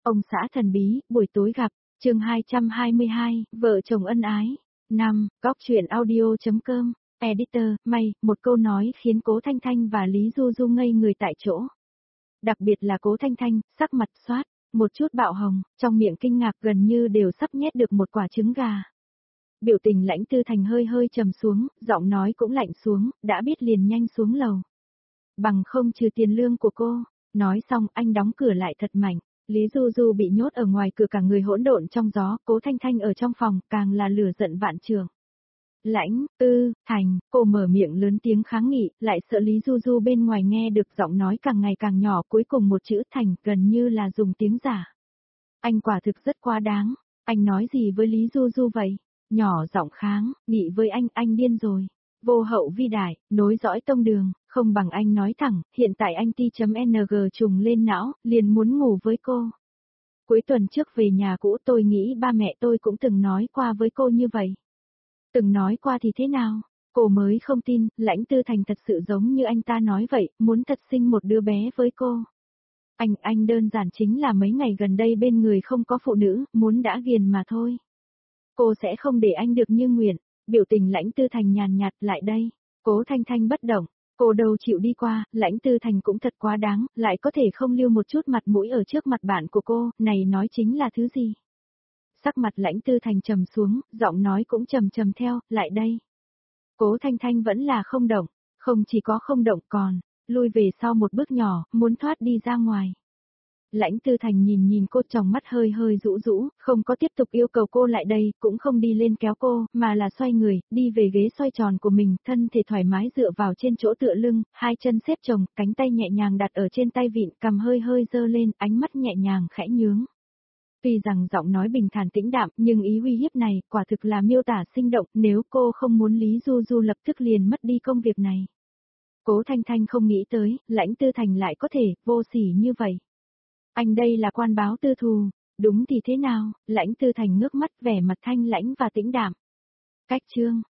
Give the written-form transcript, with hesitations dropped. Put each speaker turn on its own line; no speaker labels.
Ông xã thần bí, buổi tối gặp, chương 222, vợ chồng ân ái. 5. Góc truyện audio.com, editor, may, một câu nói khiến Cố Thanh Thanh và Lý Du Du ngây người tại chỗ. Đặc biệt là Cố Thanh Thanh, sắc mặt xoát, một chút bạo hồng, trong miệng kinh ngạc gần như đều sắp nhét được một quả trứng gà. Biểu tình Lãnh Tư Thành hơi hơi trầm xuống, giọng nói cũng lạnh xuống, đã biết liền nhanh xuống lầu. Bằng không trừ tiền lương của cô. Nói xong anh đóng cửa lại thật mạnh. Lý Du Du bị nhốt ở ngoài cửa, cả người hỗn độn trong gió, Cố Thanh Thanh ở trong phòng càng là lửa giận vạn trường. Lãnh Tư Thành, cô mở miệng lớn tiếng kháng nghị, lại sợ Lý Du Du bên ngoài nghe được giọng nói càng ngày càng nhỏ, cuối cùng một chữ Thành gần như là dùng tiếng giả. Anh quả thực rất quá đáng, anh nói gì với Lý Du Du vậy? Nhỏ giọng kháng, nghị với anh điên rồi. Vô hậu vi đại, nối dõi tông đường, không bằng anh nói thẳng, hiện tại anh T.ng trùng lên não, liền muốn ngủ với cô. Cuối tuần trước về nhà cũ tôi nghĩ ba mẹ tôi cũng từng nói qua với cô như vậy. Từng nói qua thì thế nào? Cô mới không tin, Lãnh Tư Thành thật sự giống như anh ta nói vậy, muốn thật sinh một đứa bé với cô. Anh đơn giản chính là mấy ngày gần đây bên người không có phụ nữ, muốn đã ghiền mà thôi. Cô sẽ không để anh được như nguyện. Biểu tình Lãnh Tư Thành nhàn nhạt lại đây. Cố Thanh Thanh bất động, cô đâu chịu đi qua, Lãnh Tư Thành cũng thật quá đáng, lại có thể không lưu một chút mặt mũi ở trước mặt bạn của cô, này nói chính là thứ gì? Sắc mặt Lãnh Tư Thành trầm xuống, giọng nói cũng trầm theo, lại đây. Cố Thanh Thanh vẫn là không động, không chỉ có không động còn, lui về sau một bước nhỏ, muốn thoát đi ra ngoài. Lãnh Tư Thành nhìn cô, tròng mắt hơi hơi rũ rũ, không có tiếp tục yêu cầu cô lại đây, cũng không đi lên kéo cô, mà là xoay người, đi về ghế xoay tròn của mình, thân thể thoải mái dựa vào trên chỗ tựa lưng, hai chân xếp chồng, cánh tay nhẹ nhàng đặt ở trên tay vịn, cằm hơi hơi dơ lên, ánh mắt nhẹ nhàng khẽ nhướng. Tuy rằng giọng nói bình thản tĩnh đạm, nhưng ý uy hiếp này, quả thực là miêu tả sinh động, nếu cô không muốn Lý Du Du lập tức liền mất đi công việc này. Cố Thanh Thanh không nghĩ tới, Lãnh Tư Thành lại có thể, vô sỉ như vậy. Anh đây là quan báo tư thù, đúng thì thế nào? Lãnh Tư Thành ngước mắt, vẻ mặt thanh lãnh và tĩnh đạm. Cách chương